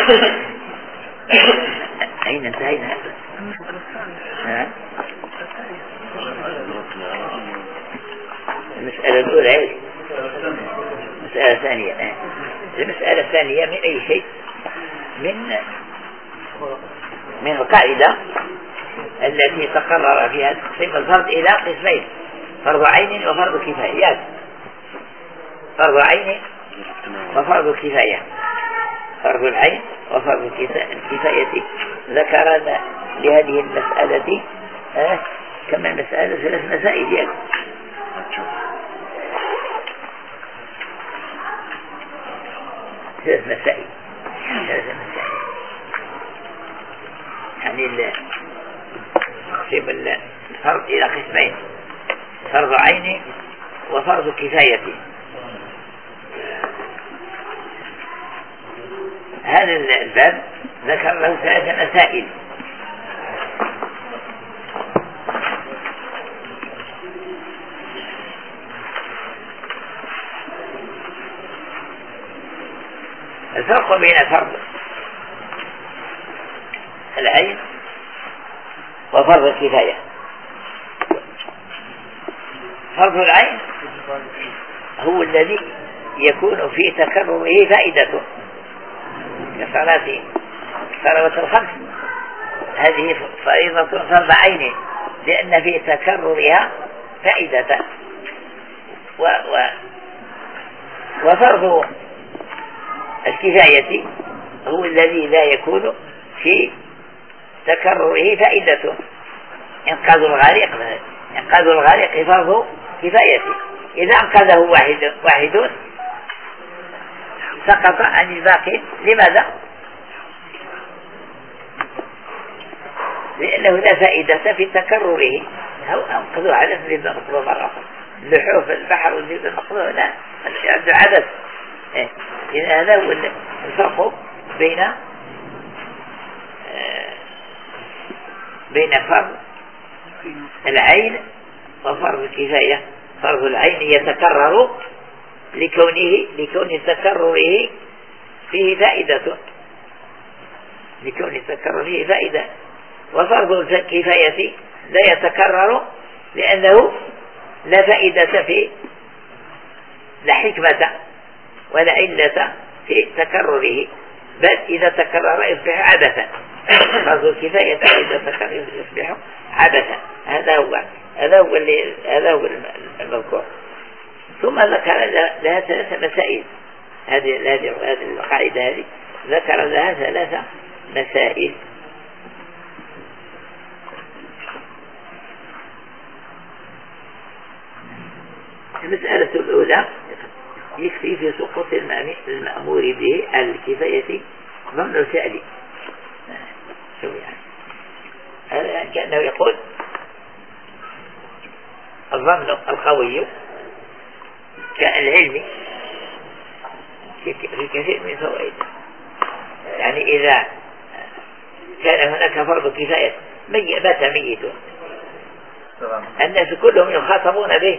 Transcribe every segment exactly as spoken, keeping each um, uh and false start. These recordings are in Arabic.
أين انتهينا؟ ها؟ المسألة الأولى مسألة ثانية. المسألة الثانية من أي شيء؟ من من القاعدة التي تقرر فيها تقسيم الفرض إلى قسمين: فرض عين وفرض كفاية. فرض عين وفرض كفاية. فرض العين وفرض الكفاية ذكرنا لهذه المسألة آه كما المسألة ثلاث مسائل يعني. ثلاث مسائل ثلاث مسائل يعني تقسيم الفرض إلى قسمين: فرض عين وفرض كفاية. هذا الباب ذكر له ثلاث مسائل. الفرق بين فرض العين وفرض الكفاية: فرض العين هو الذي يكون في تكرره فائدة كصلاة صلوات الخمس، هذه فريضة فرض عين لأن في تكررها فائدة. و و وفرض الكفاية هو الذي لا يكون في تكرره فائدة. إنقاذ الغارق إنقاذ الغارق فرض كفاية، إذا أنقذه واحد واحد سقط عن الباقي. لماذا؟ لأنه لا فائدة في تكرره. أو أنقذوا على نزيد مقضوا مرة لحوف البحر ونزيد مقضوا، لا عنده عدد. إذا هذا هو الفرق بين بين فرض العين وفرض الكفاية. فرض العين يتكرر لكونه لكون تكرره فيه فائدة لكون تكرره فائدة وفرض الكفاية لا يتكرر لأنه لا فائدة فيه، لا حكمة ولا علة في تكرره، بل إذا تكرر يصبح عبثا. فرض الكفاية إذا تكرر يصبح عبثا. هذا هو هذا هو اللي هذا هو المذكور. ثم ذكر لها ثلاث مسائل. هذه هذه هذه القاعدة هذه ذكر لها ثلاث مسائل. المسألة الأولى: يكفي في سقوط المأمور به الكفاية ضمن الفعل. شو يعني؟ هذا كأنه يقول الضمن القوي كالعلم في كثير من فوائد. يعني إذا كان هناك فرض كفاية مات ميت، الناس كلهم يخاطبون به،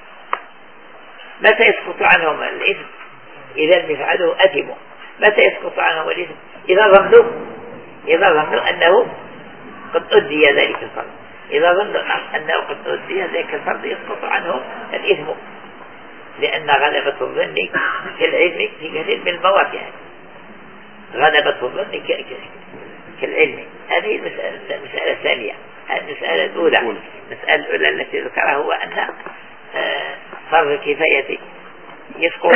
متى يسقط عنهم الإثم؟ إذا لم يفعلوا أثموا. متى يسقط عنهم الإثم؟ إذا ظنوا إذا ظنوا أنه قد أدي ذلك الفرض. إذا ظنوا أنه قد أدي ذلك الفرض يسقط عنهم الإثم، لأن غلبة الظن كالعلم في كثير من المواقع. غلبة الظن كالعلم. هذه المسألة الثانية. هذه المسألة الأولى. المسألة الأولى التي ذكرها هو أن فرض الكفاية يسقط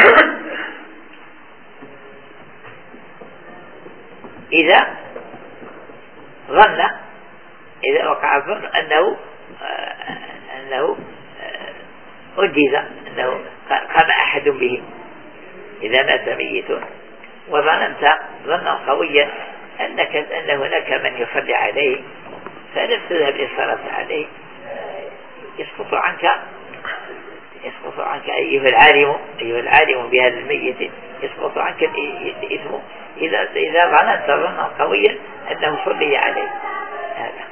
إذا ظن إذا وقع الظن أنه أنه أجيز، أنه قام أحد به. إذا مات ميت وظننت ظنا قويا أنك أن هناك من يصلي عليه فلم تذهب للصلاة عليه، يسقط عنك يسقط عنك أيها العالم أيها العالم بهذا الميت يسقط عنك الإثم إذا إذا ظننت ظنا قويا أنه صلي عليه. هذا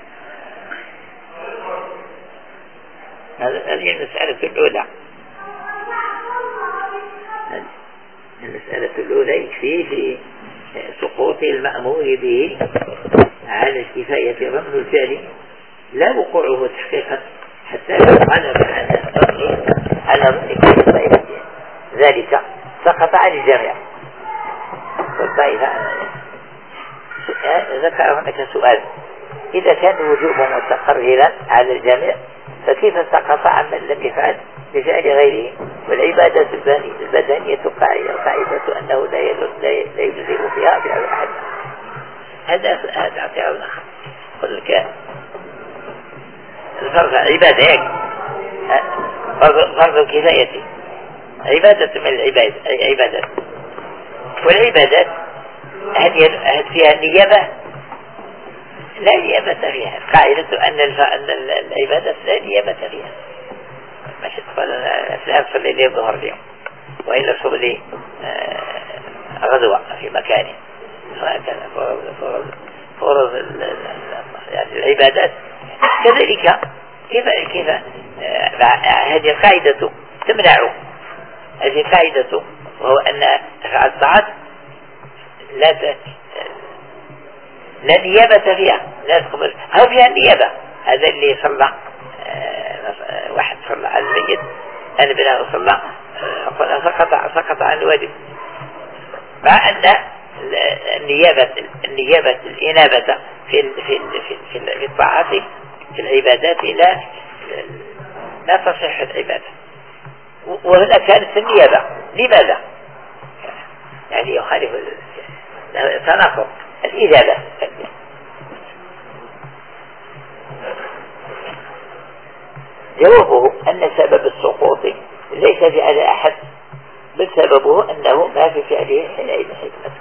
هذه المسألة الأولى. المسألة الأولى يكفي في سقوط سقوط المأمور به على الكفاية ظن الفعل لا وقوعه تحقيقا حتى غلب على ظن على ظن كفاية ذلك سقط عن الجميع. ذكر هناك سؤال: إذا كان الوجوب متقررا على الجميع فكيف سقط عن من لم يفعل بفعل غيره؟ والعبادة البدنية قاعدة قاعدة أنه لا يجزئ فيها فعل أحد. هذا هذا اعتراض آخر. قل لك الفرض عبادة، فرض الكفاية عبادة من العباد عبادات، والعبادات هل فيها نيابة؟ لا نيابة فيها. قاعدة أن العبادات لا نيابة فيها. ماشي تقول فلان صلي لي الظهر اليوم وإلا صلي غدوة في مكانه، وهكذا فرض فرض يعني العبادات كذلك. كيف كيف هذه القاعدة تمنع هذه القاعدة، وهو أن أفعال الطاعات لا ت... لا نيابة فيها، لا تقبل. هو فيها النيابة. هذا اللي صلى آه... واحد صلى على الميت، أنا بلا صلى آه... سقط سقط عن الواجب، مع أن النيابة النيابة الإنابة في ال... في ال... في, ال... في الطاعات في العبادات لا لا تصح العبادة. وهنا كانت النيابة. لماذا؟ يعني يخالف تناقض الإجابة. جوابه أن سبب السقوط ليس فعل أحد، بل سببه أنه ما في فعله حينئذ حكمة.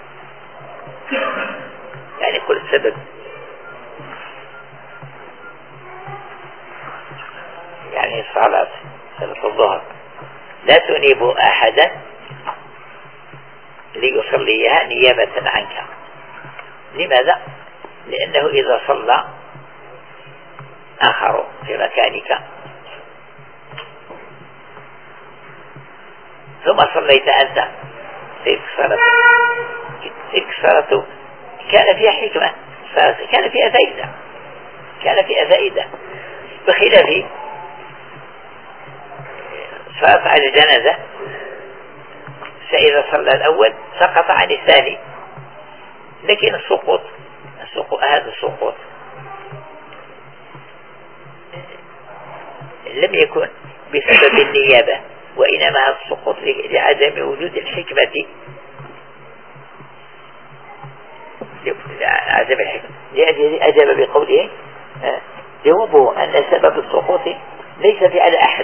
يعني كل السبب يعني الصلاة صلاة الظهر لا تنيب أحدا ليصليها نيابة عنك. لماذا؟ لأنه إذا صلى آخر في مكانك ثم صليت أنت، تلك الصلاة تلك الصلاة كان فيها حكمة، كان فيها فائدة كان فيها فائدة بخلاف صلاة على الجنازة، فإذا صلى الأول سقط عن الثاني. لكن السقوط السقوط هذا السقوط لم يكن بسبب النيابة، وإنما هذا السقوط لعدم وجود الحكمة لعدم الحكمة. لأجل أجاب بقوله جوابه أن سبب السقوط ليس فعل أحد،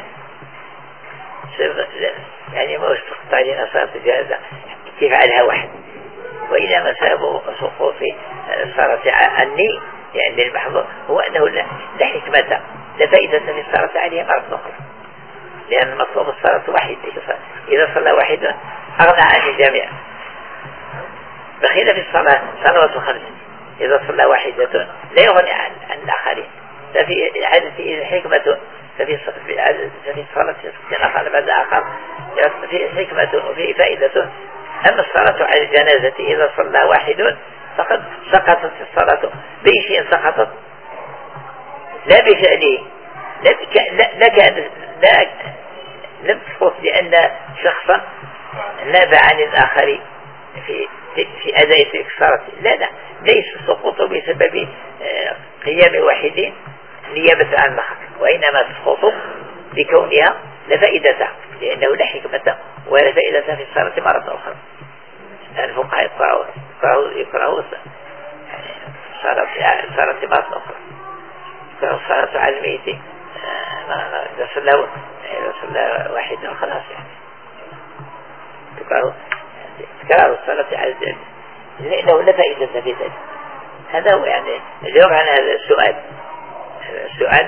يعني ما استقطع لنا صلاة الجنازة تفعلها واحد، وإنما سبب سقوط الصلاة عني يعني المحظور هو أنه لا حكمة لا فائدة في الصلاة عليها مرة أخرى، لأن مطلوب الصلاة واحد. إذا صلى واحد أغنى عن الجميع، بخلاف الصلاة صلوات خمس إذا صلى واحدة لا يغني عن الآخرين. ففي عادة حكمة ففي في الصلاة تنقل بعد آخر في حكمة وفي فائدة. أما الصلاة على الجنازة إذا صلى واحد فقد سقطت الصلاة بشيء سقطت لا بفعله، لا كان لا لم تسقط لأن شخصا ناب عن الآخر في في أداء تلك الصلاة. لا لا ليس السقوط بسبب قيام واحدين نيابة عن الآخر، وإنما تسقط بكونها لا فائدة، لأنه لا حكمة ولا فائدة في الصلاة مرة أخرى. الفقهاء يقرأوا يقرأوا صلاة صلاة مرة أخرى، يقرأوا الصلاة على الميت إذا صلى إذا صلى واحد خلاص، يعني يقرأوا تكرار الصلاة على الجنة لأنه لا فائدة في ذلك. هذا هو يعني الجواب عن هذا السؤال. السؤال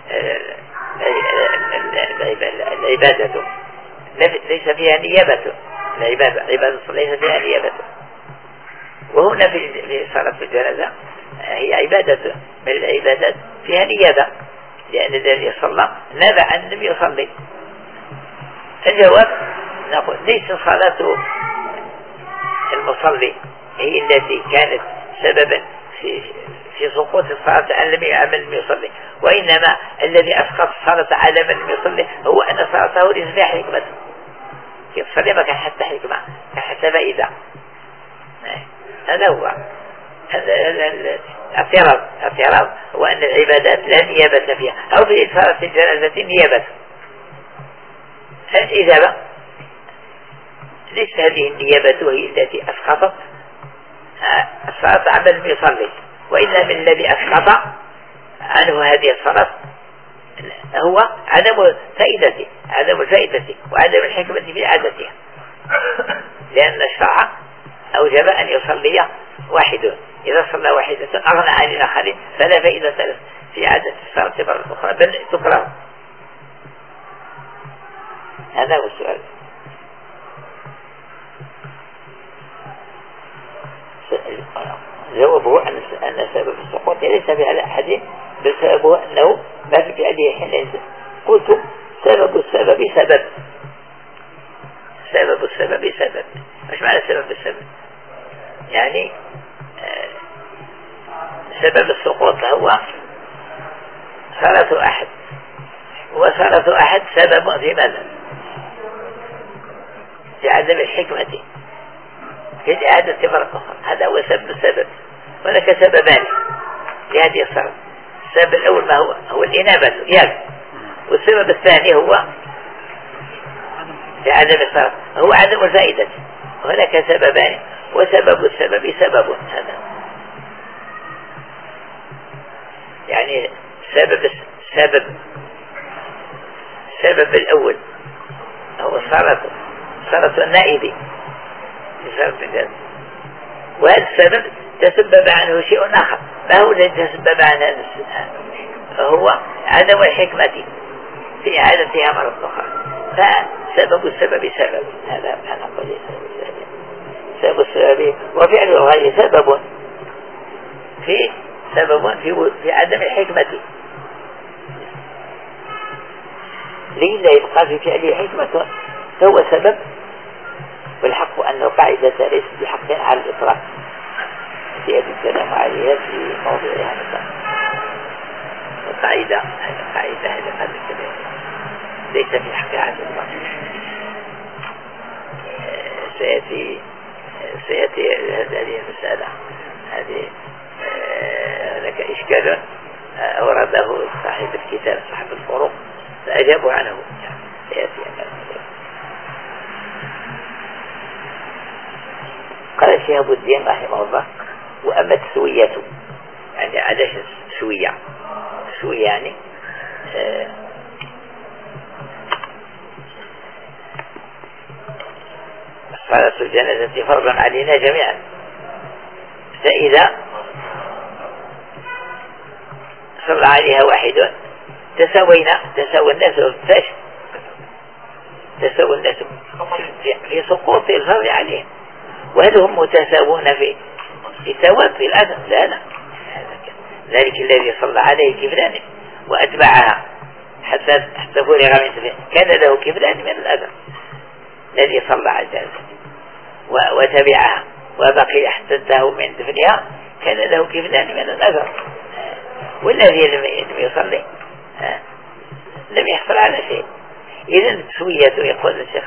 العبادة ليس فيها نيابة، العبادة عبادة ليس فيها نيابة. وهنا في صلاة الجنازة هي عبادة من العبادات فيها نيابة، لأن الذي صلى ناب عن لم يصلي. الجواب نقول ليس صلاة المصلي هي التي كانت سببا في في سقوط الصلاة أن لم يعمل لم يصلي، وإنما الذي أسقط الصلاة على من لم يصلي هو أن صلاته ليس فيها حكمة. كيف صلي ما كان حتى حكمة، كان حتى فائدة. هذا هو الاعتراض. الاعتراض هو أن العبادات لا نيابة فيها، أو في صلاة الجنازة نيابة. الإجابة ليس هذه النيابة هي التي أسقطت الصلاة عمن لم يصلي، وإلا من الذي أسقط عنه هذه الصلاة هو عدم فائدته، عدم الفائدة وعدم الحكمة في عادتها، لأن الشرع أوجب أن يصلي واحد، إذا صلى واحدة أغنى عن الآخرين فلا فائدة له في عادة الصلاة مرة أخرى بل تكره. هذا هو السؤال. جوابه أن سبب السقوط ليس في أحد، بل سببه أنه ما في فعله حين قلت سبب السبب سبب سبب السبب سبب. مش معنى سبب السبب؟ يعني سبب السقوط هو صلاة أحد، وصلاة أحد سبب في ماذا؟ في عدم الحكمة في إعادة مرة أخرى. هذا هو سبب السبب. هناك سببان لهذه الصلاة. السبب الأول ما هو؟ هو الإنابة ياك. والسبب الثاني هو في عدم الصلاة هو عدم الفائدة. هناك سببان، وسبب السبب سبب. هذا يعني سبب السبب السبب الأول هو صلاة صلاة النائب، وهذا السبب تسبب عنه شيء آخر. ما هو الذي تسبب عنه؟ هو عدم الحكمة في إعادتها مرة أخرى. فسبب السبب سبب. هذا أنا أقول سبب السبب، وفعل الغير سبب في سبب في في عدم الحكمة. لين لا يبقى في فعله حكمة فهو سبب، والحق أن القاعدة ليست بحق على الإطلاق سيأتي الكلام عليها في موضوعها مثلا. القاعدة القاعدة هذا هذا الكلام ليس في حق على الإطلاق. سيأتي سيأتي هذه المسألة. هذه لك إشكال أورده صاحب الكتاب صاحب الفروق فأجابوا عنه. سيأتي قال شهاب الدين رحمه الله: وأما السوية، يعني علاش سوية؟ سوية يعني آه صلاة الجنازة فرض علينا جميعا، فإذا صلى عليها واحد تساوينا تساوي الناس فاش تساوي الناس في سقوط الفرض عليهم. وهل هم متساوون في في ثواب في الأجر؟ لا لا. ذلك الذي صلى عليه كفلان وأتبعها حتى حتى فرغ من سفين كان له كفلان من الأجر. الذي صلى على الجنازة وتبعها وبقي حتى انتهوا من دفنها كان له كفلان من الأجر. والذي لم يصلي لم يحصل على شيء. إذن سوية، يقول الشيخ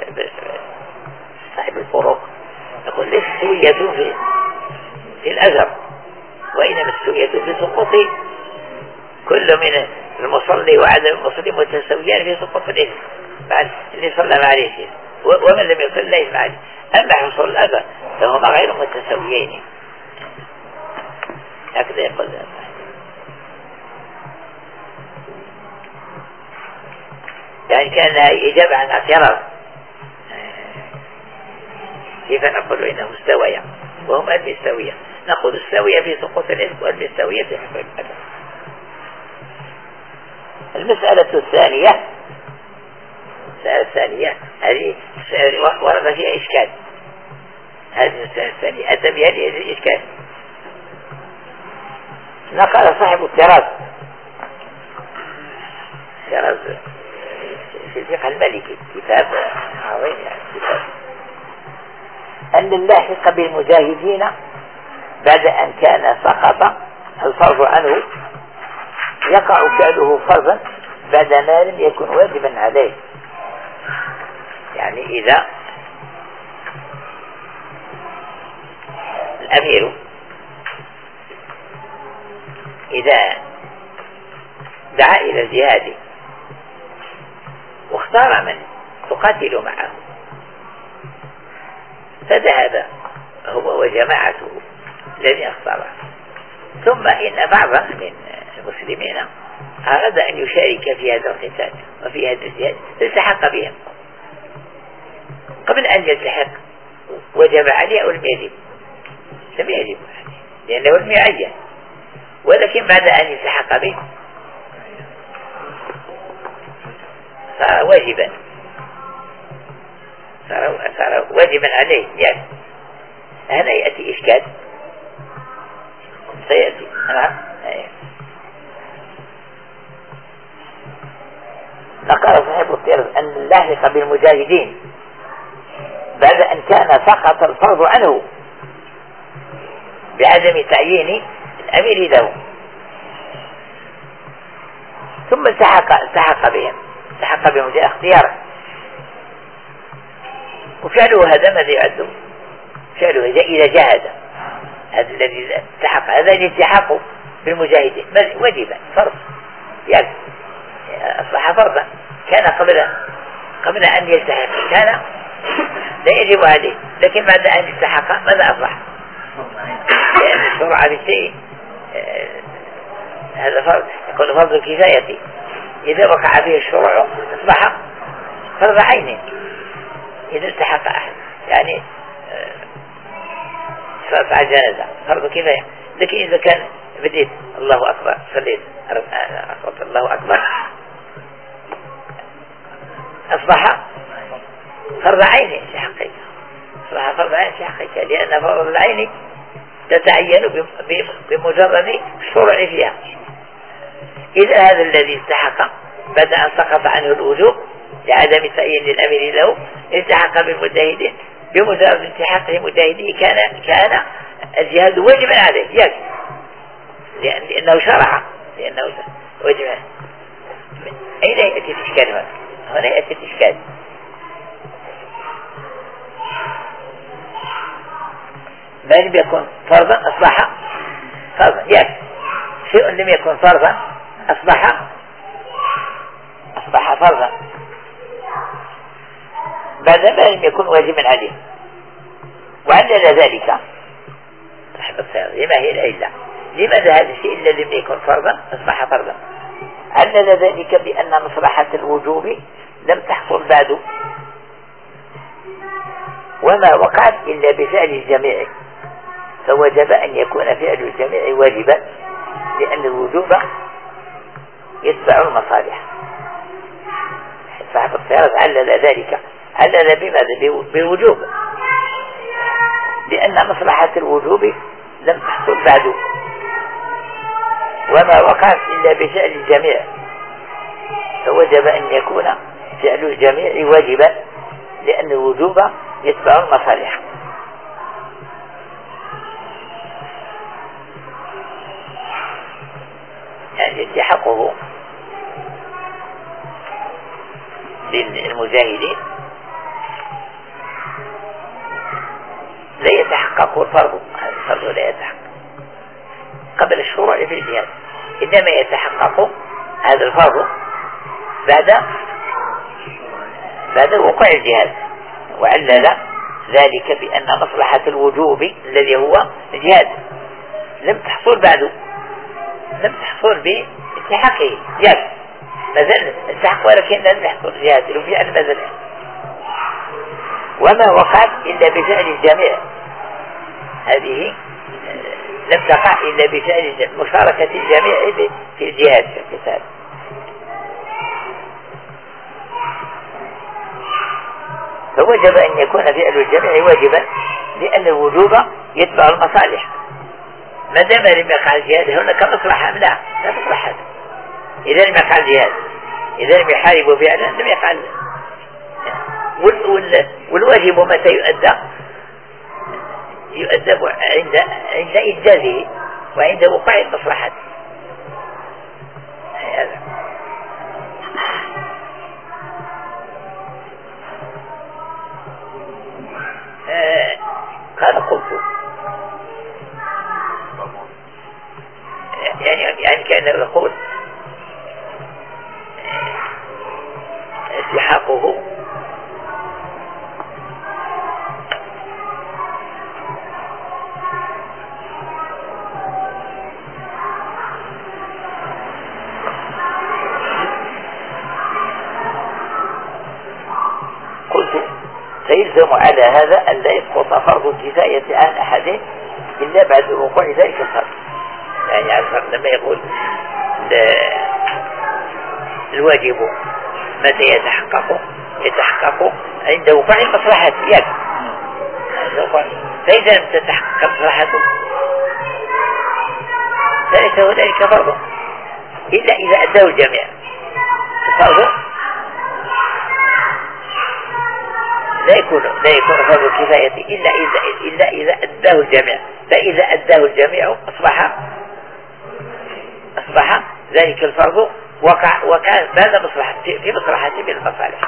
صاحب الفروق، يقول ليس السوية في في الأجر، وإنما السوية في سقوط كل من المصلي وعدم المصلي متساويان في سقوط الإثم بعد اللي صلى ما عليه شيء ومن لم يصل لا يسمع عليه. أما حصول الأجر فهما غير متساويين. هكذا يقول يعني كأنها إجابة عن اعتراض. كيف نقول إنه مستوية وهم المستوية؟ نقول السوية في سقوط الإثم والمستوية في حصول الأجر. المسألة الثانية المسألة الثانية هذه ورد فيها إشكال. هذه المسألة الثانية أتى بهذه الإشكال. نقل صاحب الطراز طراز في الفقه المالكي كتاب عظيم يعني كتاب أن اللاحق بالمجاهدين بعد أن كان سقط الفرض عنه يقع فعله فرضا بعد ما لم يكن واجبا عليه. يعني إذا الأمير إذا دعا إلى الجهاد واختار من تقاتل معه فذهب هو وجماعته الذين اختاره، ثم إن بعضا من المسلمين أراد أن يشارك في هذا القتال وفي هذا الجهاد التحق بهم قبل أن يلتحق، وجب عليه أو لم يجب؟ لم يجب عليه لأنه لم يعين، ولكن بعد أن يلتحق به صار واجبا، صار, صار واجبا عليه. يعني هنا يأتي إشكال سيأتي. نعم. نقل صاحب الطرز أن اللاحق بالمجاهدين بعد أن كان سقط الفرض عنه بعدم تعيين الأمير له ثم التحق التحق بهم التحق بهم جاء اختياره، وفعله هذا ماذا يعد؟ فعله إذا جاهد هذا الذي التحق هذا الالتحاق بالمجاهدين واجبا فرض، يعني أصبح فرضا، كان قبل قبل أن يلتحق كان لا يجب عليه، لكن بعد أن يلتحق ماذا أصبح؟ لأن الشرع بالشيء هذا فرض، يكون فرض الكفاية، إذا وقع فيه الشروع أصبح فرض عين إذا التحق أحد، يعني صلاة على الجنازة فرض كفاية، لكن إذا كان بديت الله أكبر صليت أصبت الله أكبر أصبح فرض عين في حقيقة، أصبح فرض عين في حقيقة، لأن فرض العين تتعين بمجرد الشروع فيها. إذا هذا الذي استحق بعد أن سقط عنه الوجوب لعدم تعيين الأمير له التحق بالمجاهدين، بمجرد التحاقه مجاهديه كان كان الجهاد واجبا عليه، يجب لأن لأنه شرع، لأنه واجب. أين يأتي الإشكال هنا؟ هنا يأتي الإشكال ما لم يكن فرضا أصبح فرضا، يجب شيء لم يكن فرضا أصبح أصبح فرضا بعد ما لم يكن واجبا عليه. وعلل ذلك صاحب الصيغة لما هي العلة؟ لماذا هذا الشيء الذي لم يكن فرضا أصبح فرضا؟ علل ذلك بأن مصلحة الوجوب لم تحصل بعد، وما وقعت إلا بفعل الجميع، فوجب أن يكون فعل الجميع واجبا، لأن الوجوب يتبع المصالح. صاحب الصيغة علل ذلك، علل بماذا؟ بالوجوب، لأن مصلحة الوجوب لم تحصل بعد، وما وقعت إلا بفعل الجميع، فوجب أن يكون فعل الجميع واجبا، لأن الوجوب يتبع المصالح. يعني التحقه للمجاهدين لا يتحقق الفرض، هذا الفرض لا يتحقق قبل الشروع في الجهاد، إنما يتحقق هذا الفرض بعد بعد وقوع الجهاد. وعلل ذلك بأن مصلحة الوجوب الذي هو الجهاد لم تحصل بعد، لم تحصل باتحاقه جهاد، مثلا التحق ولكن لم يحصل الجهاد لو في المثل، وما وقعت إلا بفعل الجميع، هذه لم تقع إلا بفعل مشاركة الجميع في الجهاد في القتال. فوجب أن يكون فعل الجميع واجبا، لأن الوجوب يتبع المصالح. ما دام لم يقع الجهاد هناك مصلحة، لا لا مصلحة. إذا لم يقع الجهاد، إذا لم يحاربوا فعلا لم يقع. والواجب متى يؤدى؟ يؤدب عند عند إنجازه وعند وقوع المصلحة. هذا آه قال قلت يعني يعني كأنه يقول التحاقه قلت فيلزم على هذا أن لا يسقط فرض الكفاية عن أحد إلا بعد وقوع ذلك الفرض. يعني عارف لما يقول الواجب متى يتحقق يتحقق عند وقوع المصلحة يك فإذا لم تتحقق مصلحته فليس هنالك فرض إلا إذا أداه الجميع. الفرض لا يكون لا يكون فرض الكفاية إلا إذا إلا إذا أداه الجميع، فإذا أداه الجميع أصبح أصبح ذلك الفرض وقع وكان بعد مصلحة في مصلحة من المصالح.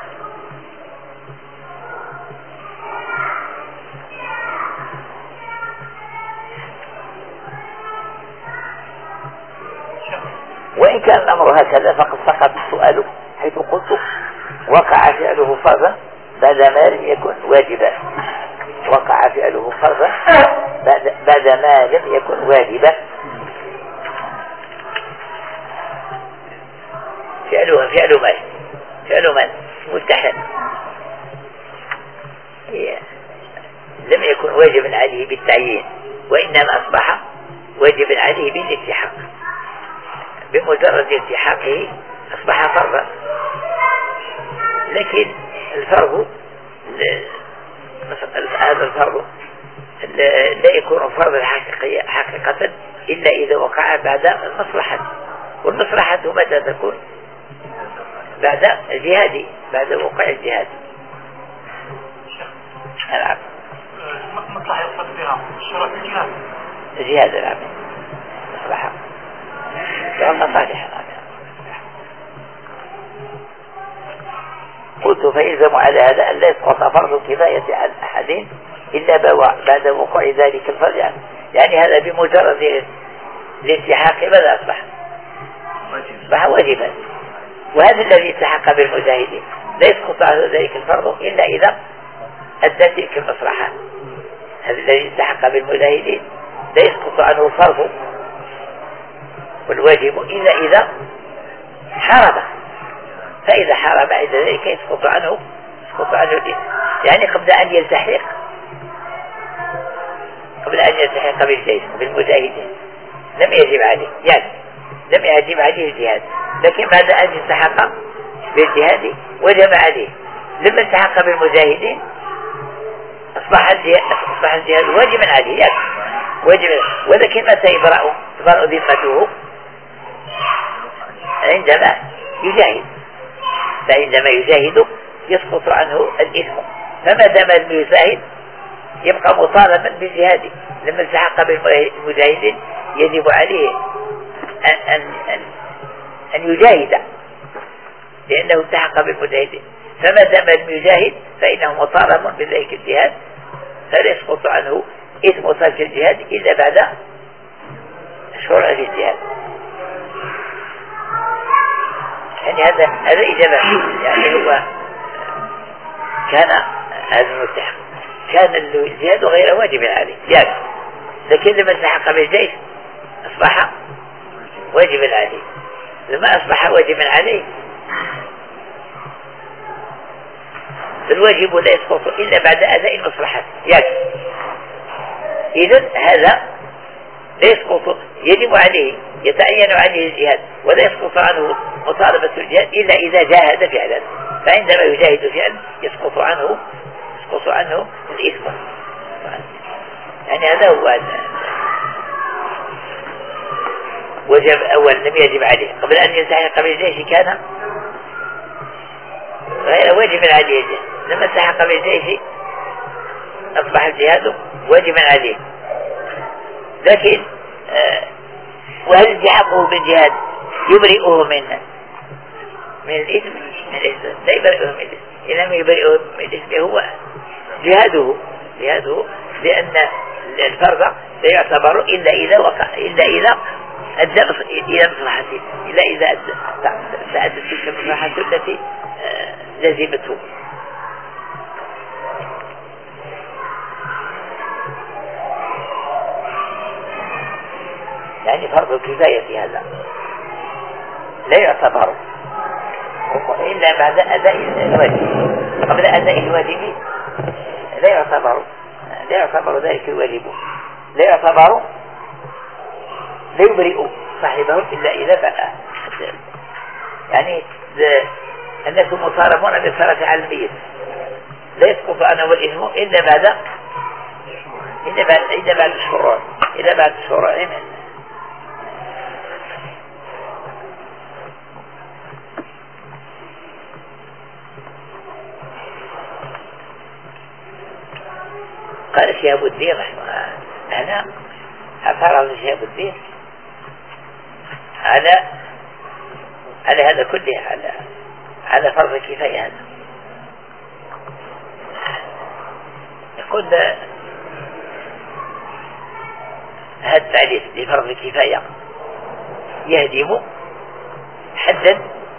وإن كان الأمر هكذا فقد سقط السؤال حيث قلت وقع فعله فرضا بعد ما لم يكن واجبا. وقع فعله فرضا بعد, بعد ما لم يكن واجبا. فعله فعل من فعل من ملتحق لم يكن واجبا عليه بالتعيين وإنما أصبح واجبا عليه بالالتحاق. بمجرد التحاقه أصبح فرضا. لكن الفرض هذا الفرض لا يكون فرضا حقيقة إلا إذا وقع بعد المصلحة. والمصلحة متى تكون؟ بعد الجهاد بعد وقوع الجهاد. العب مصلحة يقصد بها شرط الجهاد الجهاد العب مصلحة مصالح. قلت فيلزم على هذا أن لا يسقط فرض الكفاية عن أحد إلا بعد وقوع ذلك الفرض. يعني هذا بمجرد الالتحاق ماذا أصبح؟ أصبح واجبا. وهذا الذي التحق بالمجاهدين لا يسقط عنه ذلك الفرض إلا إذا أدى تلك المصلحة. هذا الذي التحق بالمجاهدين لا يسقط عنه الفرض والواجب إلا إذا حارب. فإذا حارب بعد ذلك يسقط عنه يسقط عنه الإثم. يعني قبل أن يلتحق قبل أن يلتحق بالجيش بالمجاهدين لم يجب عليه يعني لم يجب عليه الجهاد. لكن بعد أن التحق بالجهاد وجب عليه. لما التحق بالمجاهدين أصبح الجهاد أصبح الجهاد واجبا عليه يعني واجبا. ولكن متى يبرأ تبرأ ذمته؟ عندما يجاهد. فعندما يجاهد يسقط عنه الإثم. فما دام لم يجاهد يبقى مطالبا بالجهاد. لما التحق بالمجاهدين يجب عليه أن, أن, أن, أن يجاهد لأنه التحق بالمجاهدين. فما دام لم يجاهد فإنه مطالب بذلك الجهاد فلا يسقط عنه إثم ترك الجهاد إلا بعد شرع الجهاد. يعني هذا هذا إجابة. يعني هو كان هذا الملتحق كان الجهاد غير واجب عليه يعني. لكن لما التحق بالجيش أصبح واجبا عليه. لما أصبح واجبا عليه الواجب لا يسقط إلا بعد أداء المصلحة يعني. إذن هذا لا يسقط يجب عليه يتعين عليه الجهاد ولا يسقط عنه مطالبة الجهاد إلا إذا جاهد فعلا. فعندما يجاهد فعلا يسقط عنه يسقط عنه الإثم. يعني هذا هو وجب أول لم يجب عليه. قبل أن يلتحق بالجيش كان غير واجب عليه الجهاد. لما التحق بالجيش أصبح الجهاد واجبا عليه. لكن آه وهل التحاقه بالجهاد يبرئه من من الإثم؟ من الإثم لا يبرئه من الإثم، إن لم يبرئه من الإثم هو جهاده جهاده لأن الفرض لا يعتبر إلا إذا وقع، إلا إذا أدى إلى مصلحته، إلا إذا أدى تلك المصلحة التي لزمته. يعني فرض الكفاية في هذا لا يعتبر إلا بعد أداء الواجب، قبل أداء الواجب لا يعتبر لا يعتبر ذلك الواجب، لا يعتبر لا يبرئ صاحبه إلا إذا بقى. يعني الناس مطالبون بالصلاة على الميت، لا يسقط عنه الإثم إلا بعد إلا بعد إلا بعد الشروع إلا بعد الشروع قال شهاب الدين رحمه الله. أنا اعترض شهاب الدين على على هذا كله، على على فرض الكفاية. هذا يقول هذا التعريف لفرض الكفاية يهدم حدا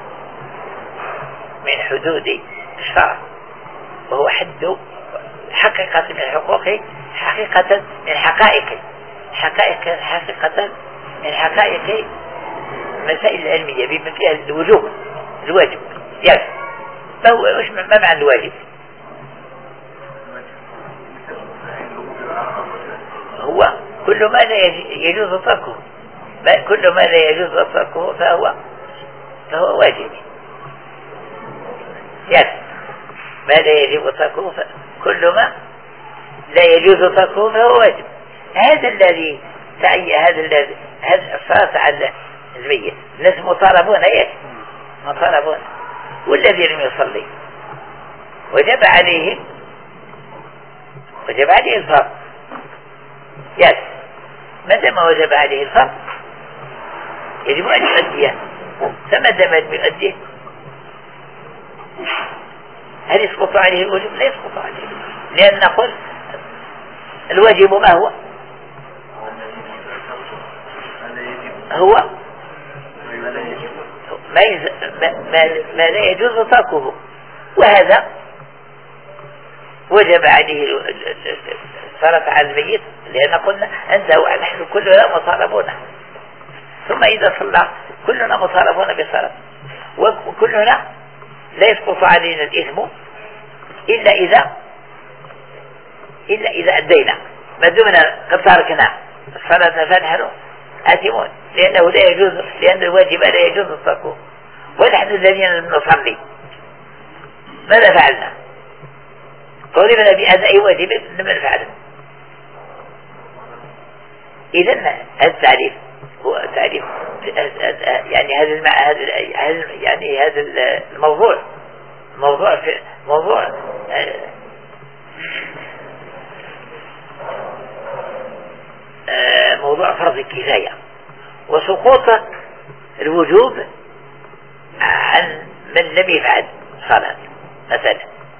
من حدود الشرع، وهو حد حقيقة من حقوقه، حقيقة من حقائق حقائق حقيقة من حقائق المسائل العلمية بما فيها الوجوب الواجب. يعني ما هو مش ما معنى الواجب؟ هو كل ما لا يجوز تركه، كل ما لا يجوز تركه فهو فهو واجب. يعني ما لا يجب تركه، كل ما لا يجوز تركه فهو واجب. هذا الذي تعي هذا الذي هذا الصلاة على الميت، الناس مطالبون ايش؟ مطالبون. والذي لم يصلي وجب عليه وجب عليه الفرض. يس ما دام وجب عليه الفرض يجب ان يؤديه، فما دام لم يؤديه هل يسقط عليه الواجب؟ لا يسقط عليه، لأن نقول الواجب ما هو؟ هو ما, يز... ما... ما... ما لا يجوز تركه، وهذا وجب عليه الصلاة على الميت، لأن قلنا أنت ونحن كلنا مطالبون، ثم إذا صلى كلنا مطالبون بالصلاة، وكلنا لا يسقط علينا الإثم إلا إذا إلا إذا أدينا، ما دمنا قد تركنا الصلاة فنحن آثمون، لأنه لا يجوز، لأن الواجب لا يجوز تركه. ونحن الذين لم نصلي ماذا فعلنا؟ طالبنا بأداء واجب لم نفعله. إذن هذا التعريف هو تعريف، يعني هذا المع... هذا يعني هذا الموضوع موضوع في موضوع موضوع فرض الكفاية وسقوط الوجوب عن من لم يفعل صلاة مثلا.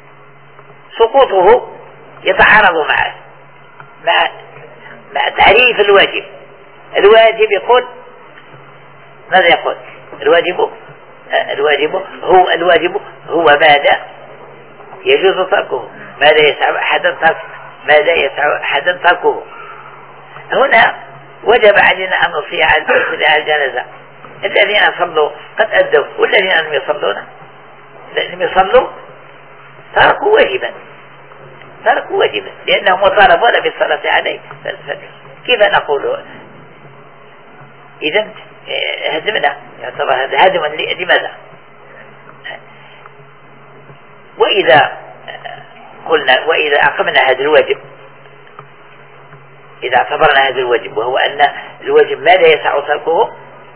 سقوطه يتعارض معه مع مع تعريف الواجب. الواجب يقول ماذا يقول؟ الواجب الواجب هو الواجب هو ماذا يجوز تركه، ماذا يسع أحدا تركه، ماذا يسع أحدا تركه. هنا وجب علينا أن نطيع على الجنازة. الذين صلوا قد أدوا، والذين لم يصلون لم يصلوا تركوا واجبا تركوا واجبا لأنهم مطالبون بالصلاة عليه. كيف نقول إذن هدمنا؟ يعتبر هذا هدما لماذا؟ وإذا قلنا وإذا أقمنا هذا الواجب، إذا اعتبرنا هذا الواجب وهو أن الواجب ما لا يسع تركه،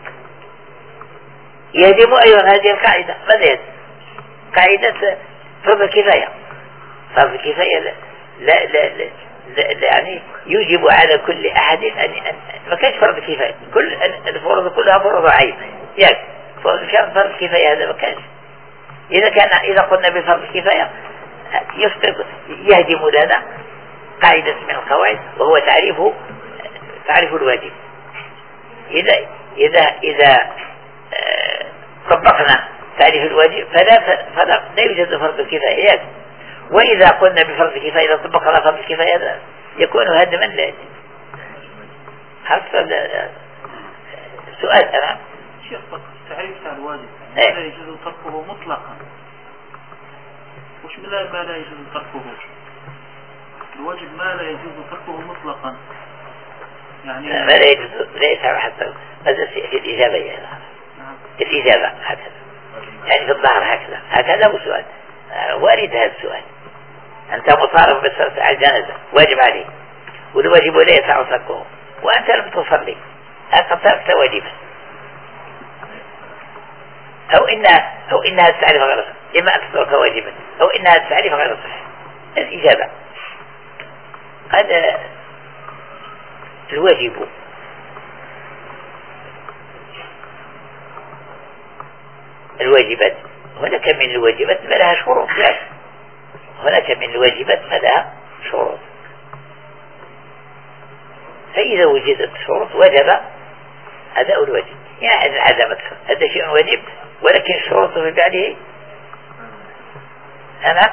يجب أيضا هذه القاعدة. ماذا يجب؟ قاعدة فرض الكفاية. فرض الكفاية لا لا لا, لا يعني يجب على كل أحد أن ما كانش فرض كفاية. كل الفروض كلها فرض عين يعني كان فرض كفاية هذا ما كانش. إذا كان إذا قلنا بفرض كفاية يسقط يهدم لنا قاعدة من القواعد وهو تعريف تعريف الواجب. إذا إذا إذا طبقنا تعريف الواجب فلا فلا لا يوجد فرض الكفاية. وإذا قلنا بفرض الكفاية إذا طبقنا فرض الكفاية يكون هدما لا حصل سؤال. أنا شيخ تعريف الواجب لا يجوز تركه مطلقا. وش من ما لا يجوز تركه؟ الواجب ما لا يجوز تركه مطلقا يعني ما لا يجوز ليس حتى هذا في الإجابة يعني. في الإجابة هكذا يعني في الظاهر هكذا هكذا هو السؤال. وارد هذا السؤال. أنت مطالب بالصلاة على الجنازة واجب عليك والواجب لا يسع تركه وأنت لم تصلي أنت تركت واجبا أو إنها أو إنها التعريف غير صحيح. إما أن تترك واجبا أو إنها التعريف غير صحيح. الإجابة هذا الواجب الواجبات هناك من الواجبات ما لها شروط. هناك من الواجبات ما لها شروط. فإذا وجدت شروط وجب أداء الواجب. يعني عدم هذا شيء واجب ولكن الشروط في فعله أنا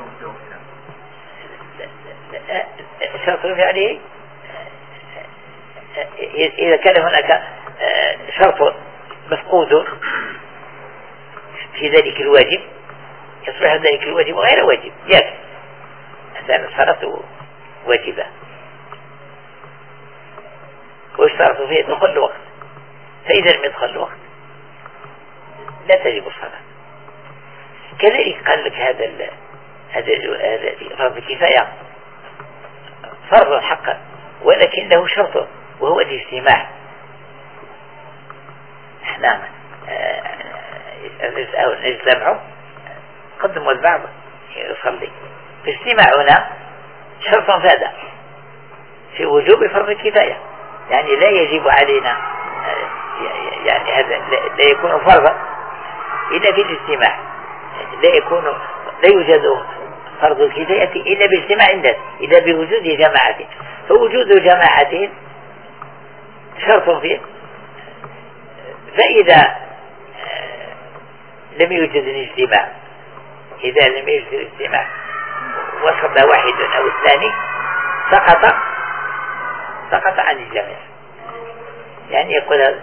الشرط في فعله إذا كان هناك شرط مفقود في ذلك الواجب يصبح ذلك الواجب غير واجب. يكفي مثلا الصلاة واجبة واشترط فيه دخول الوقت فإذا لم يدخل الوقت لا تجب الصلاة. كذلك قال لك هذا ال هذا فرض الكفاية فرض حقا ولكن له شرط وهو الاجتماع. احنا نجتمع قدموا البعض يصلي. اجتماعنا شرط فاد في وجوب فرض الكفاية. يعني لا يجب علينا يعني هذا لا يكون فرضا إلا في الاجتماع. لا يكون لا يوجد فرض الكفاية إلا باجتماع الناس إلا بوجود جماعة. فوجود جماعة شرط فيه. فإذا لم يوجد الاجتماع إذا لم يوجد الاجتماع وصل واحد أو اثنان سقط سقط عن الجميع. يعني يقول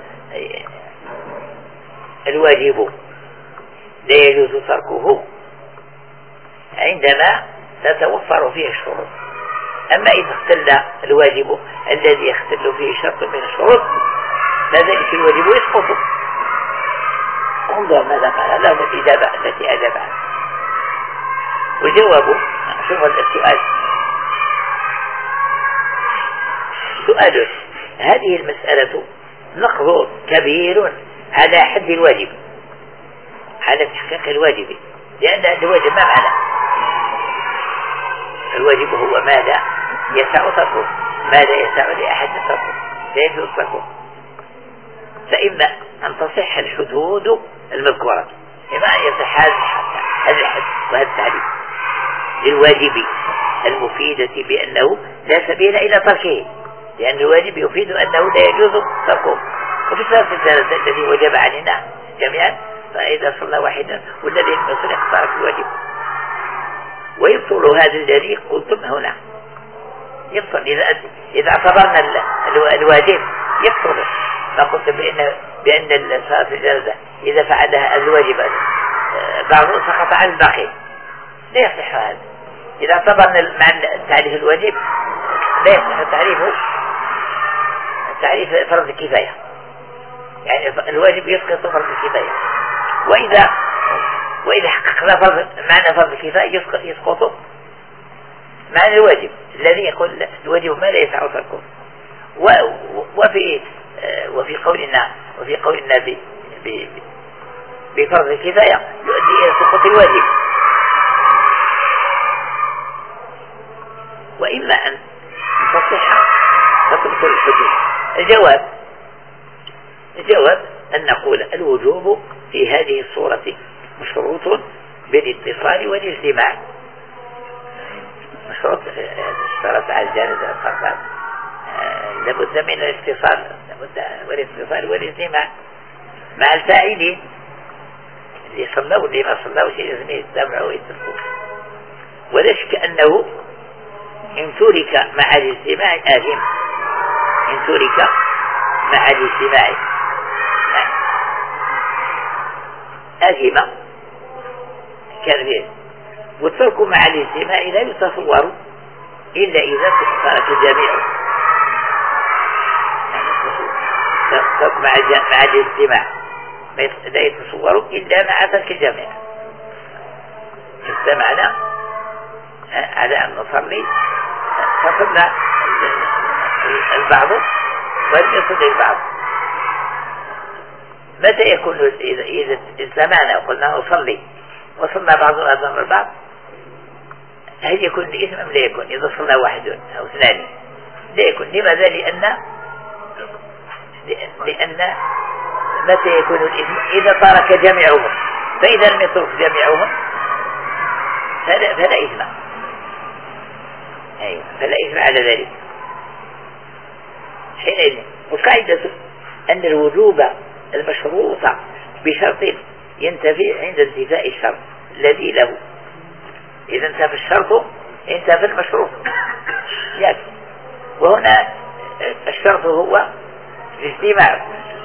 الواجب لا يجوز تركه عندما تتوفر فيه الشروط. أما إذا اختل الواجب الذي يختل فيه شرط من الشروط فذلك الواجب يسقط. انظر ماذا قال له الإجابة التي أجاب عنها. وجوابه شوف السؤال سؤال هذه المسألة نقض كبير على حد الواجب على تحقيق الواجب. لأن الواجب ما معنى الواجب هو ما لا يسع تركه ما لا يسع لأحد تركه لا يجوز تركه. فإما أن تصح الحدود المذكورة إما أن يصح هذا الحد وهذا التعريف للواجب المفيدة بأنه لا سبيل إلى تركه لأن الواجب يفيد أنه لا يجوز تركه. وفي صلاة الجنازة الذي وجب علينا جميعا فإذا صلى واحدا والذي لم يصل اختار في الواجب. ويبطل هذا الذي قلتم هنا يبطل إذا إذا اعتبرنا الواجب يبطل. فقلت بأن بأن صلاة الجنازة إذا فعلها الواجب بعضه سقط عن الباقي لا يصح هذا. إذا اعتبرنا مع تعريف الواجب لا يصح تعريفه تعريف فرض الكفاية. يعني الواجب يسقط فرض الكفاية. وإذا وإذا حققنا فرض معنى فرض الكفاية يسقط يسقط معنى الواجب الذي يقول الواجب ما لا يسع تركه. وفي وفي قولنا وفي قولنا ب بفرض الكفاية يؤدي إلى سقوط الواجب. وإما أن يكون الحدود. الجواب الجواب أن نقول الوجوب في هذه الصورة مشروط بالاتصال والاجتماع. مشروط اشترط على الجانب الخطاب لابد من الاتصال، لابد والاتصال والاجتماع مع الفاعلين اللي صلوا واللي ما صلوا شيء لازم يتبعوا ويتركوا. ولا شك أنه إن ترك مع الاجتماع آثم، إن ترك مع الاجتماع آثم كان فيه. والترك مع الاجتماع لا يتصور إلا إذا ترك الجميع، الترك مع مع الاجتماع لا يتصور إلا مع ترك الجميع. اجتمعنا على أن نصلي فصلنا البعض ولم يصلي البعض. متى يكون إذا اجتمعنا وقلنا نصلي وصلنا بعضنا دون البعض هل يكون الإثم أم لا يكون؟ إذا صلى واحد أو اثنان لا يكون. لماذا؟ لأن لأن متى يكون الإثم؟ إذا ترك جميعهم، فإذا لم يترك جميعهم فلا, فلا إثم. أيوة فلا إثم على ذلك حينئذ. والقاعدة أن الوجوب المشروط بشرط ينتفي عند انتفاء الشرط الذي له. إذا انتفى الشرط انتفى المشروط. وهنا الشرط هو الاجتماع.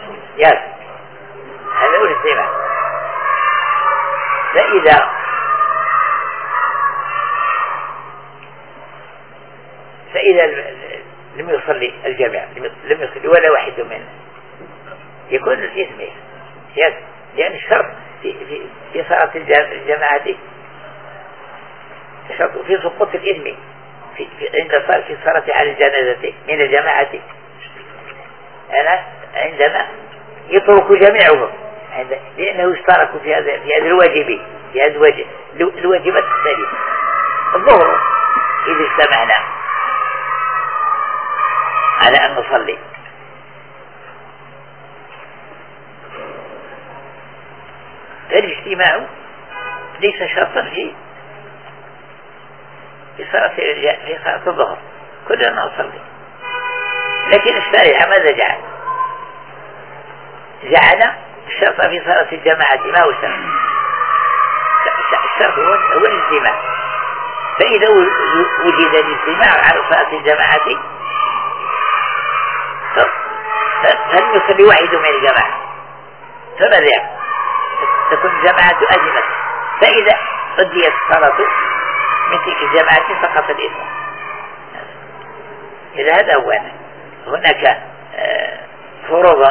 هذا هو الاجتماع. فإذا فإذا لم يصلي الجميع، لم يصلي ولا واحد منه، يكون الإثم. لأن الشرط في في في صلاة الجماعة الشرط في سقوط الإثم في عند صار في صلاة على الجنازة من الجماعة. أنا عندما يترك جميعهم لأنه اشتركوا في هذا في هذا الواجب، في هذا الواجب الواجبات الثانية. الظهر إذا اجتمعنا على أن نصلي فالاجتماع ليس شرطا في في صلاة في صلاة الظهر، كلنا نصلي. لكن الشارع ماذا جعل؟ جعل الشرط في صلاة الجماعة. ما هو الشرط؟ الشرط هو الاجتماع. فإذا وجد الاجتماع على صلاة الجماعة فلم يصلي واحد من الجماعة فماذا يعمل؟ تكون الجماعة أجمل. فإذا أديت الصلاة من تلك الجماعة سقط الإثم. إذا هذا هو هناك فروض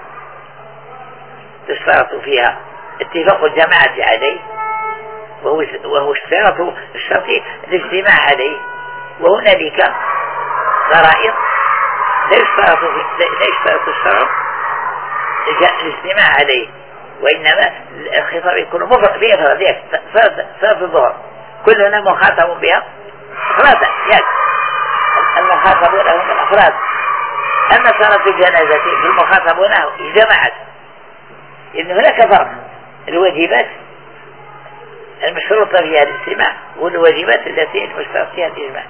تشترط فيها اتفاق الجماعة عليه، وهو وهو اشتراط الشرط الاجتماع عليه. وهنالك فرائض لا يشترط لا يشترط الشرط الاجتماع عليه، وإنما الخطاب يكون مفرد بإفراد. صلاة الظهر كلنا مخاطب بها إفرادا، يعني المخاطبون هم الأفراد. أما صلاة الجنازة المخاطبون هم جماعة. إن هناك فرق. الواجبات المشروطة فيها الاجتماع والواجبات التي المشترط فيها الإجماع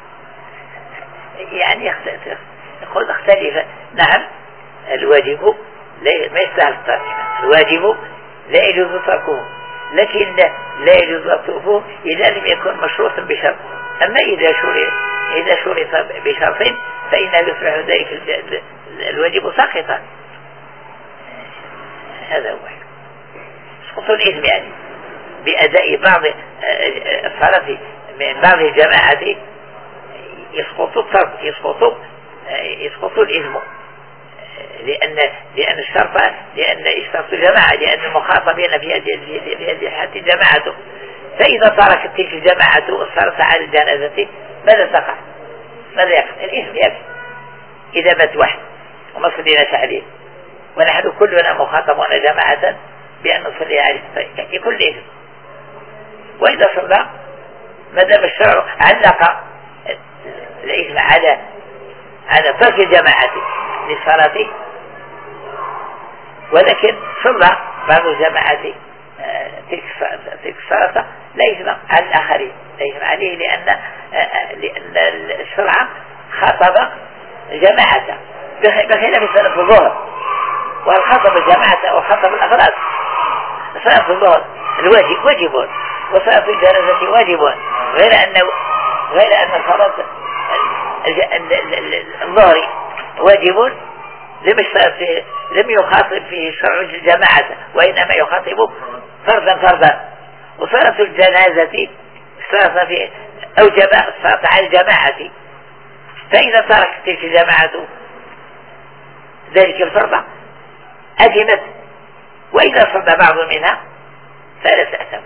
يعني يقول اختلف. نعم الواجب ما يستاهل تركه، الواجب لا يجوز تركه، لكن لا يجوز تركه إذا لم يكن مشروطا بشرط. أما إذا شرط إذا شرط بشرط فإنه يصبح ذلك الواجب ساقطا. هذا هو سقوط الإثم، يعني بأداء بعض الصلاة من بعض الجماعة يسقط الترك، يسقط يسقط الإثم. لأن لأن الشرط لأن اشترط الجماعة، لأن المخاطبين في هذه في هذه الحالة الجماعة. فإذا تركت تلك الجماعة والصلاة على الجنازة ماذا تقع؟ ماذا يقع؟ الإثم يقع. إذا مات واحد وما صليناش عليه ونحن كلنا مخاطبون جماعة بأن نصلي عليه يكون الإثم. وإذا صلى ما دام الشرع علق الإثم على على ترك الجماعة للصلاة، ولكن صلى بعض الجماعات تلك الصلاة لا يجمع على الآخرين، لا يجمع عليه لأن لأن الشرع خاطب جماعة بخلاف صلاة الظهر، وهل خاطب الجماعة أو خاطب الأفراد. صلاة الظهر الواجب واجب، وصلاة الجنازة واجب، غير أن غير أن صلاة الظهر واجب لم لم يخاطب فيه شرع الجماعة، وإنما يخاطب فردا فردا. وصلاة الجنازة صلاة فيه أوجب الصلاة على الجماعة، فإذا تركت تلك الجماعة ذلك الفرض أثمت، وإذا صلى بعض منها فلا تأثم.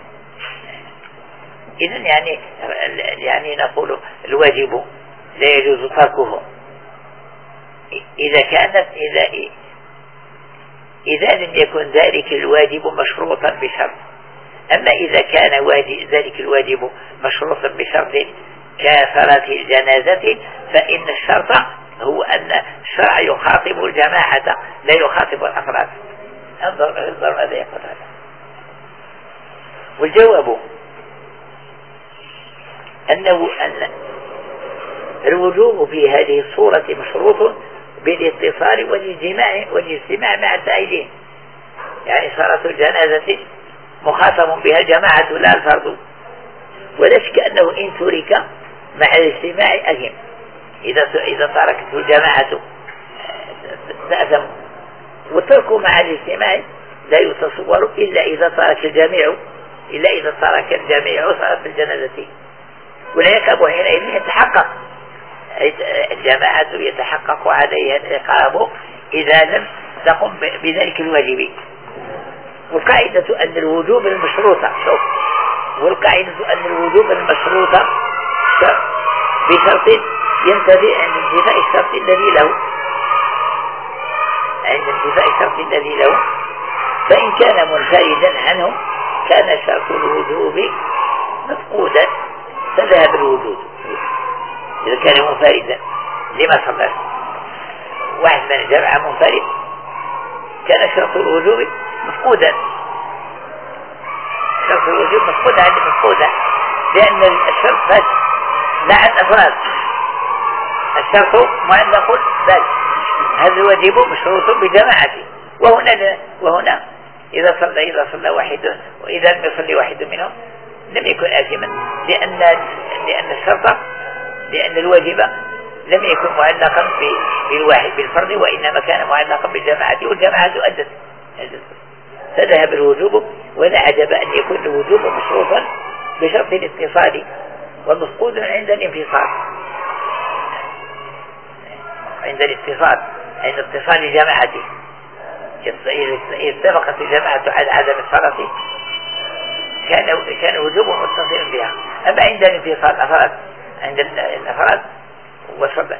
إذن يعني يعني نقول الواجب لا يجوز تركه إذا كانت إذا إذا لم يكن ذلك الواجب مشروطا بشرط. أما إذا كان ذلك الواجب مشروطا بشرط كصلاة الجنازة فإن الشرط هو أن الشرع يخاطب الجماعة لا يخاطب الأفراد. انظر انظر ماذا يقول هذا. والجواب أنه أن الوجوب في هذه الصورة مشروط بالاتصال والاجتماع والاجتماع مع الفاعلين. يعني صلاة الجنازة مخاطب بها الجماعة لا الفرد، ولا شك أنه إن ترك مع الاجتماع أهم. إذا إذا تركته الجماعة تأثم، والترك مع الاجتماع لا يتصور إلا إذا ترك الجميع إلا إذا ترك الجميع صلاة الجنازة، والعقاب حينئذ يتحقق الجماعة يتحقق عليها العقاب إذا لم تقم بذلك الواجب. والقاعدة أن الوجوب المشروطة شوف والقاعدة أن الوجوب المشروطة بشرط ينتفي عند انتفاء الشرط الذي له عند انتفاء الشرط الذي له فإن كان منفردا عنه كان شرط الوجوب مفقودا فذهب الوجود. إذا كان منفردا لما صلى واحد من الجماعة منفرد كان شرط الوجوب مفقودا. شرط الوجوب مفقودا عند مفقودا لأن الشرط فات لا عن أفراد، الشرط معلق بل هذا الواجب مشروط بجماعته. وهنا وهنا إذا صلى إذا صلى واحد وإذا لم يصلي واحد منهم لم يكن آثما، لأن لأن الشرط لأن الواجب لم يكن معلقا بالواحد بالفرد، وإنما كان معلقا بالجماعة، والجماعة أدت فذهب الوجوب. ولا عجب أن يكون الوجوب مشروطا بشرط الاتصال ومفقود عند الانفصال عند الاتصال عند اتصال الجماعة. إذا اتفقت الجماعة على عدم الصلاة كان كان وجوب متصل بها. أما عند الانفصال أفراد عند الأفراد وصلى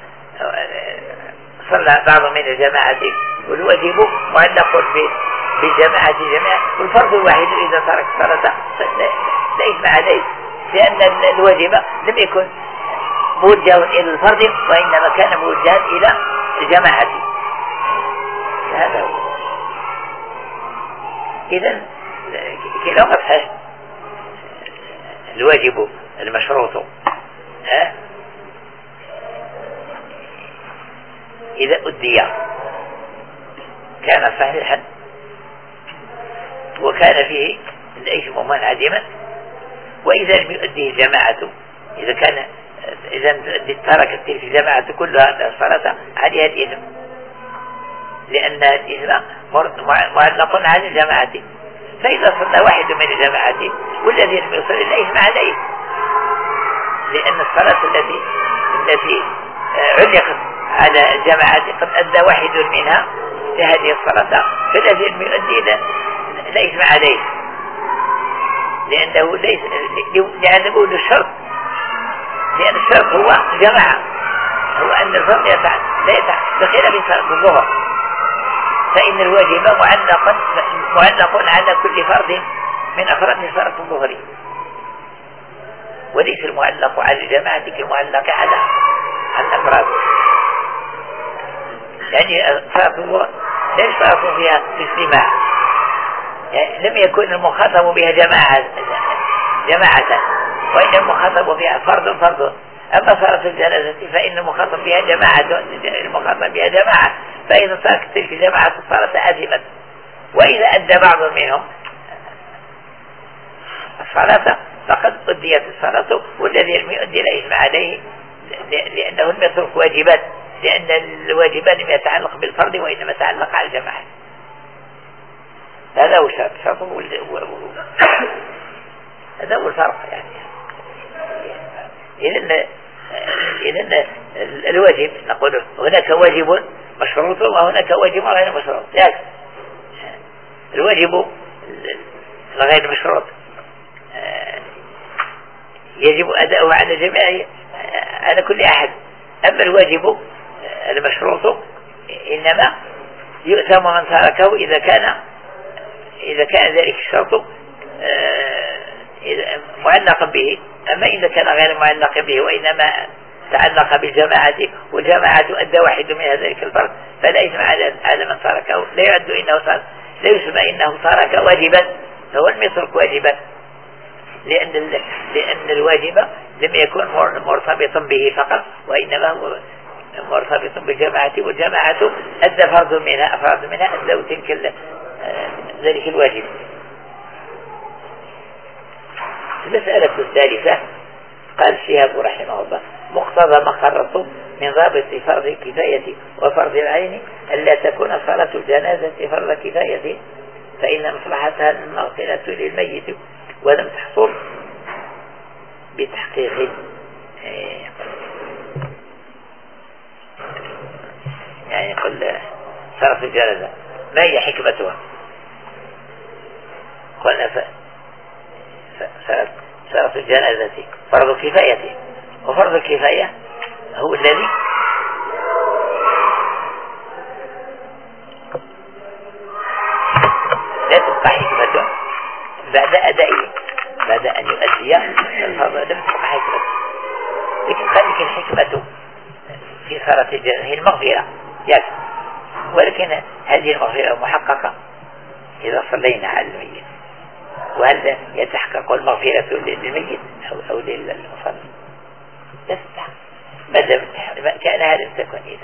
صلى بعض من الجماعة والواجب معلق بالجماعة جميعا، والفرد الواحد إذا ترك الصلاة لا إثم عليه، لأن الواجب لم يكن موجه إلى الفرد وإنما كان موجها إلى الجماعة. هذا هو. إذن كلاهما صحيح. الواجب المشروط ها إذا أدي كان صحيحا وكان فيه الإثم منعدما، وإذا لم يؤديه الجماعة إذا كان إذا تركت تلك الجماعة كلها الصلاة عليها الإثم، لأن الإثم معلق على الجماعة. فإذا صلى واحد من الجماعة والذي لم يصلي لا إثم عليه، لأن الصلاة التي التي علقت على الجماعة قد أدى واحد منها في هذه الصلاة، فالذي لم يؤدي لا إثم عليه، لأنه ليس لأنه الشرط لأن الشرط هو الجماعة، هو أن الفرد لا يتعب بخلاف صلاة الظهر، فإن الواجب معلق معلق على كل فرد من أفراد صلاة الظهر، وليس المعلق على الجماعة كالمعلق على على الأفراد. يعني صلاته لا يشترط فيها الاجتماع، يعني لم يكن المخاطب بها جماعة جماعة وإن المخاطب بها فرد فرد. أما صلاة الجنازة فإن المخاطب بها جماعة المخاطب بها جماعة، فإذا تركت تلك الجماعة صارت آثمة. وإذا أدى بعض منهم الصلاة فقد أديت الصلاة، والذي لم يؤدي لا إثم عليه لأنه لم يترك واجبات، لأن الواجبات لم يتعلق بالفرد وإنما يتعلق على الجماعة. هذا هو الشرط شرط هذا هو الفرق. يعني إذن إذن الواجب نقول هناك واجب مشروط وهناك واجب غير مشروط. يعني الواجب غير مشروط يجب أداؤه على جميع على كل أحد. أما الواجب المشروط إنما يؤثم من تركه إذا كان إذا كان ذلك الشرط معلقا به. أما إذا كان غير معلق به وإنما تعلق بالجماعة والجماعة أدى واحد من ذلك الفرد فلا إثم على من تركه، لا يعد إنه ترك، لا يسمى إنه ترك واجبا، فهو لم يترك واجبا، لأن لأن الواجب لم يكن مرتبطا به فقط وإنما هو مرتبط بالجماعة، والجماعة أدى فرد منها أفراد منها أدوا تلك ذلك الواجب. المسألة الثالثة قال الشهاب رحمه الله: مقتضى ما قررت من ضابط فرض الكفاية وفرض العين ألا تكون صلاة الجنازة فرض كفاية، فإن مصلحتها المغفرة للميت ولم تحصل بتحقيق. يعني قل صلاة الجنازة ما هي حكمتها؟ قلنا صلاة الجنازة فرض كفاية، وفرض الكفاية هو الذي لا تبقى حكمته بعد أدائه، بعد أن يؤدي الفرض لم تبقى حكمته. لكن لكن حكمته في صلاة الجنازة هي المغفرة، يكفي. ولكن هذه المغفرة محققة إذا صلينا على الميت. وهل يتحقق المغفرة للميت أو للمصلي؟ لا تتحقق ما كأنها لم تكن. إذا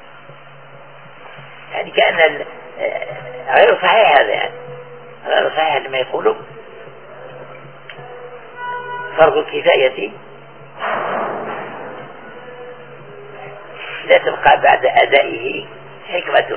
يعني كأن غير صحيح هذا، يعني غير صحيح لما يقولوا فرض الكفاية لا تبقى بعد أدائه حكمته.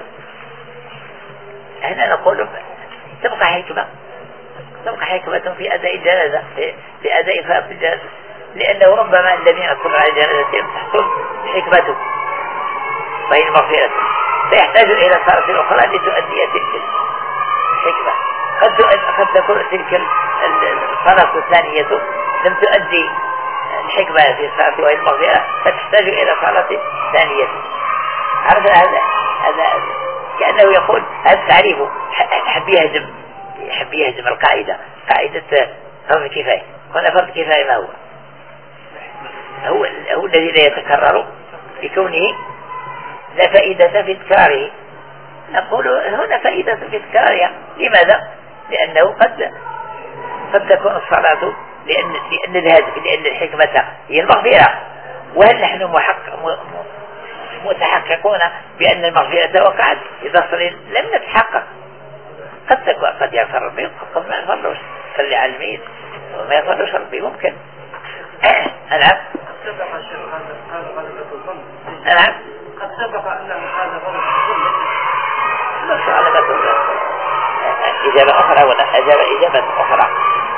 هنا نقول تبقى حكمة تبقى حكمة في أداء الجنازة، في أداء فرض الجنازة، لأنه ربما الذين يصلون على الجنازة لم تحصل حكمته وهي المغفرة، فيحتاج إلى صلاة أخرى لتؤدي تلك الحكمة. قد قد تكون تلك الصلاة الثانية لم تؤدي الحكمة في الصلاة وهي المغفرة، فتحتاج إلى صلاة ثانية. عرفت هذا؟ هذا كأنه يقول هذا تعريفه حب يهزم يحب يهزم القاعدة، قاعدة فرض الكفاية. هنا فرض الكفاية ما هو؟ هو هو الذي لا يتكرر بكونه لا فائدة في تكراره. نقول هنا فائدة في تكرارها. لماذا؟ لأنه قد قد تكون الصلاة لأن لأن الهدف لأن الحكمة هي المغفرة، وهل نحن محقق متحققون بأن المغفرة وقعت؟ إذا صلي لم نتحقق. قد تكون قد يغفر ربي قد ما يغفرش، صلي على الميت وما يغفرش ربي ممكن. نعم نعم قد سبق أنه هذا فرض الظلم. نفس علامة إجابة أخرى ولا أجابة إجابة أخرى.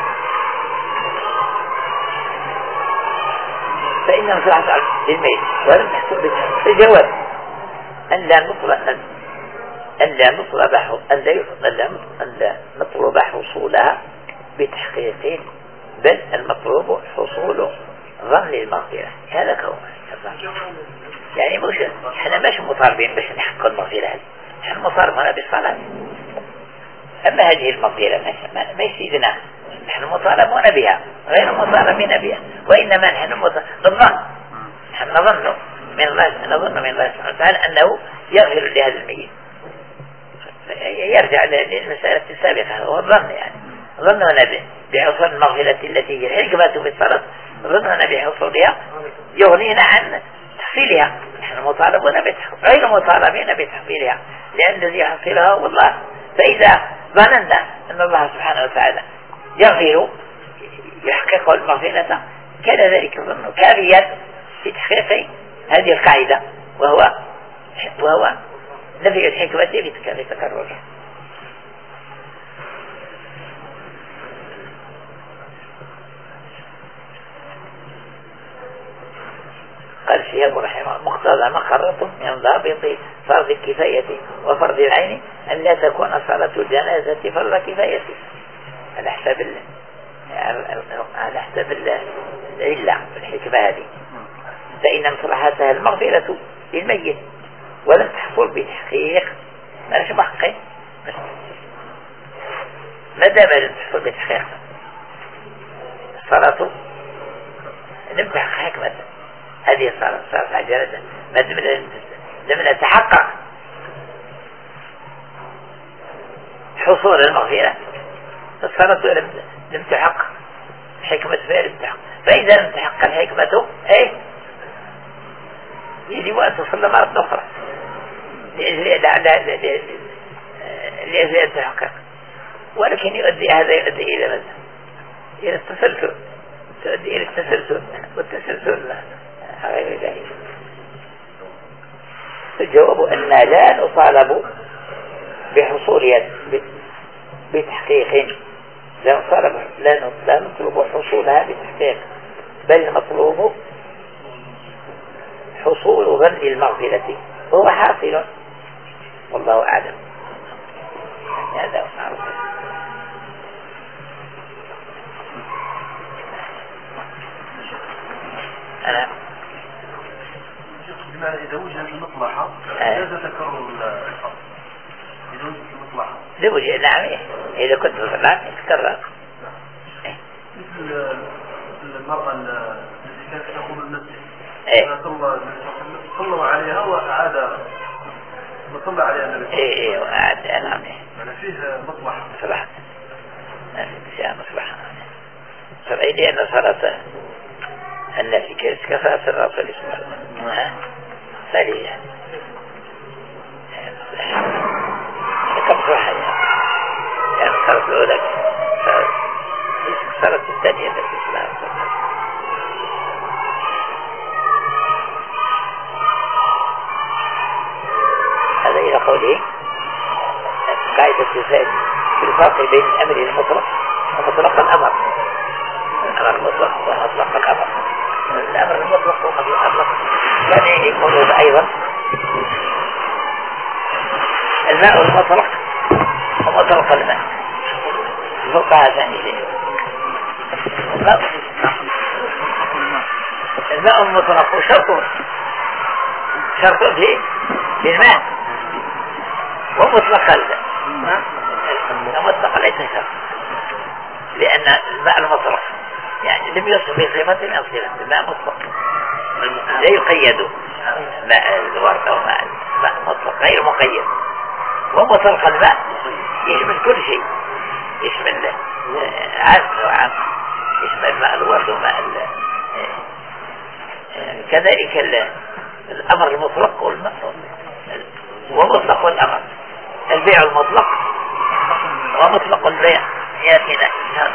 فإنه مصلحة للميت ولم تحصل به. الجواب أن لا نطلب أن لا نطلب أن لا أن لا نطلب حصولها بتحقيق، بل المطلوب حصول ظن المغفرة. هذا كون يعني مش احنا مش مطالبين باش نحقق المغفرة هذه، احنا مطالبين بالصلاة. أما هذه المغفرة ما يسيدنا، نحن مطالبون بها غير مطالبين بها، وإنما نحن بالظن. نحن نظن من الله نظن من الله سبحانه وتعالى أنه يغفر لهذا الميت. يرجع للمسألة السابقة وهو الظن، يعني ظننا بحصول المغفرة التي هي الحكمة في الصلاة، ظننا بحصولها يغنينا عن تحصيلها. نحن مطالبون غير مطالبين بتحصيلها، لأن الذي يحصلها هو الله. فإذا ظننا أن الله سبحانه وتعالى يغفر يحقق المغفرة كان ذلك الظن كافيا في تحقيق هذه القاعدة، وهو وهو نفي الحكمة في تكررها. قال الشهاب رحمه الله: مقتضى مقرة من ضابط فرض الكفاية وفرض العين أن لا تكون صلاة الجنازة فرض كفاية على حساب الله، على حساب العلة الحكمة هذه، فإن مصلحتها المغفرة للميت ولم تحصل بتحقيق. ماذا محقق؟ ما دام لم تحصل بتحقيق الصلاة لم تحقق حكمة هذه الصلاة، صلاة على الجنازة ما دام لم نتحقق حصول المغفرة فالصلاة لم لم تحقق حكمة فيها لم تحقق. فإذا لم تحقق الحكمة ايه يجب أن تصلى مرة أخرى لأجل أن تحقق، ولكن يؤدي هذا يؤدي إلى ماذا؟ إلى التسلسل، تؤدي إلى التسلسل، والتسلسل غير ذلك. الجواب أن لا نطالب بحصولها بتحقيق، لا نطالب لا نطلب حصولها بتحقيق، بل المطلوب حصول ظن المغفرة وهو حاصل، والله أعلم. هذا هو أنا بمعنى إذا وجدت المصلحة لا تتكرر الخط. إذا وجدت المصلحة إذا وجدت، نعم، إذا كنت مصلحة تتكرر. مثل المرأة التي كانت تقوم المسجد صلوا عليها وأعاد وصلى عليها النبي. إيه إيه وأعاد. نعم. يعني فيه مصلحة. مصلحة. فيها مصلحة. فبعيد لأن صلاة النبي كصلاة الرسول صلى الله عليه وسلم سليم يعني. كم صلاة يعني؟ يعني صلاة الأولى صلاة الثانية التي صلى الله عليه وسلم. هذا إلى قوله قاعدة الثاني في الفرق بين الأمر المطلق ومطلق الأمر. الأمر المطلق ومطلق الأمر. الأمر المطلق ومطلق الأمر كان يقولون أيضا الماء المطلق ومطلق الماء. الفقهاء ثاني شيء. الماء المطلق شرط شرط فيه بالماء ومطلق الماء. المطلق ليس شرط، لأن الماء المطلق يعني لم يصل بصفة من أصلها. الماء مطلق لا يقيد، ماء الورد أو ماء مطلق غير مقيد. ومطلق الماء يشمل كل شيء، يشمل عام وعام، يشمل ماء الورد وماء كذلك الأمر المطلق والمطلق ومطلق الأمر. البيع المطلق ومطلق البيع يأتينا إن شاء